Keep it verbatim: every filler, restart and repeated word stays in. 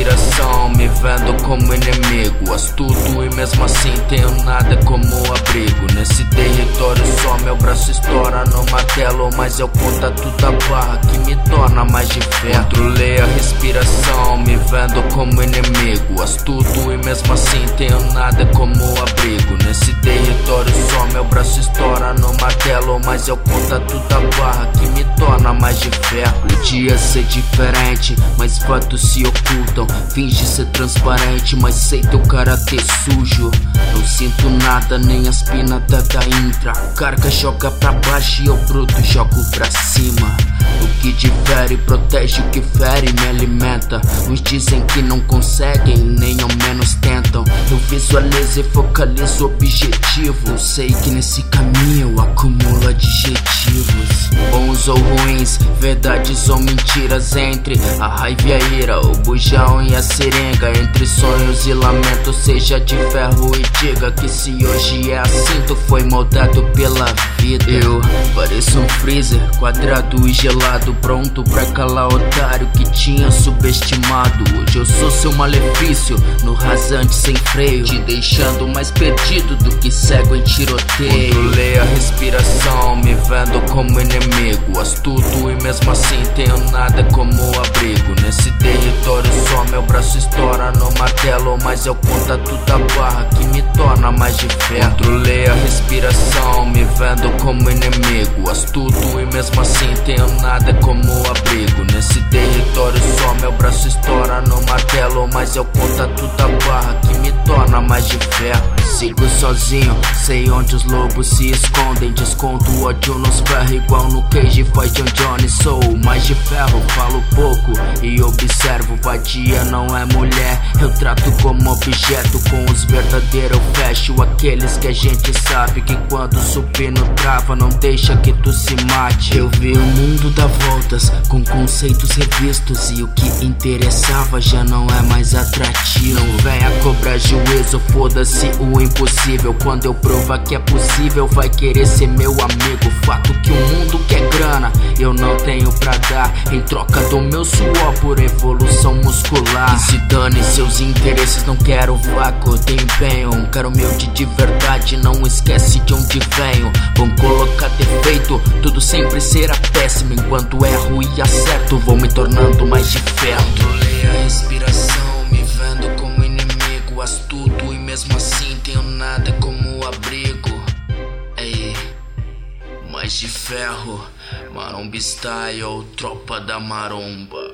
respiração, me vendo como inimigo, astuto e mesmo assim tenho nada como abrigo. Nesse território só meu braço estoura no martelo, mas é o contato da barra que me torna mais de ferro. Controlei a respiração, me vendo como inimigo, astuto e mesmo assim tenho nada como abrigo. Nesse território só meu braço estoura no martelo, mas é o contato da barra que me torna mais de ferro. Podia ser diferente, mas fatos se ocultam. Finge ser transparente, mas sei teu caráter sujo. Não sinto nada, nem as pinadas da intra. Carga joga pra baixo e eu bruto jogo pra cima. O que difere protege, o que fere me alimenta. Uns dizem que não conseguem, nem ao menos tentam. Eu visualizo e focalizo o objetivo. Sei que nesse caminho eu acumulo adjetivos. Bons ou ruins, verdades ou mentiras, entre a raiva e a ira, o bujão e a seringa, entre sonhos e lamentos, seja de ferro e diga que se hoje é assim, tu foi moldado pela vida. Eu pareço um freezer, quadrado e gelado, pronto pra calar otário que tinha subestimado. Hoje eu sou seu malefício, no rasante sem freio, te deixando mais perdido do que cego em tiroteio. Controlei a respiração, me vendo como inimigo, astuto e mesmo assim tenho nada como abrigo. Nesse território só meu braço estoura no martelo, mas é o contato da barra que me torna mais de ferro. Controlei a respiração, me vendo como inimigo, astuto e mesmo assim tenho nada como abrigo. Nesse território só meu braço estoura no martelo, mas é o contato da barra que me torna mais de ferro. Sigo sozinho, sei onde os lobos se escondem, desconto o ódio nos ferros igual no Cage faz John Johnny. Sou mais de ferro, falo pouco e observo, vadia não é mulher, eu trato como objeto. Com os verdadeiros eu fecho, aqueles que a gente sabe que quando o supino trava não deixa que tu se mate. Eu vi o mundo dar voltas com conceitos revistos e o que interessava já não é mais atrativo. Não venha cobrar juízo, foda-se o impossível. Quando eu provar que é possível vai querer ser meu amigo. Fato que o mundo quer grana, eu não tenho pra dar, em troca do meu suor por evolução muscular. Que se dane seus interesses, não quero vácuo de empenho. Um cara humilde de verdade, não esquece de onde venho. Vão colocar defeito, tudo sempre será péssimo. Enquanto erro e acerto, vou me tornando mais de ferro. Controlei a respiração, me vendo como inimigo, astuto e mesmo assim tenho nada como abrigo. Ei, mais de ferro, Maromba Style, tropa da maromba.